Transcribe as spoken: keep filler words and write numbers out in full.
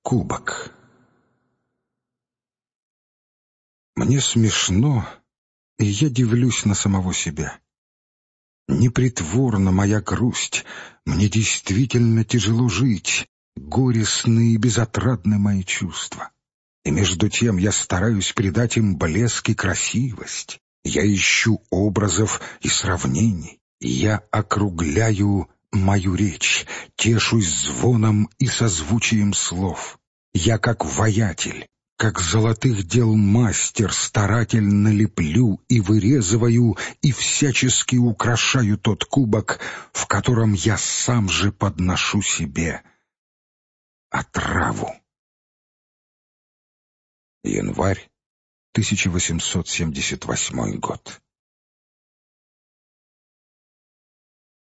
Кубок. Мне смешно, и я дивлюсь на самого себя. Непритворна моя грусть, мне действительно тяжело жить, горестны и безотрадны мои чувства. И между тем я стараюсь придать им блеск и красивость. Я ищу образов и сравнений. Я округляю мою речь, тешусь звоном и созвучием слов. Я как ваятель, как золотых дел мастер старательно леплю и вырезываю и всячески украшаю тот кубок, в котором я сам же подношу себе отраву. Январь тысяча восемьсот семьдесят восьмой год.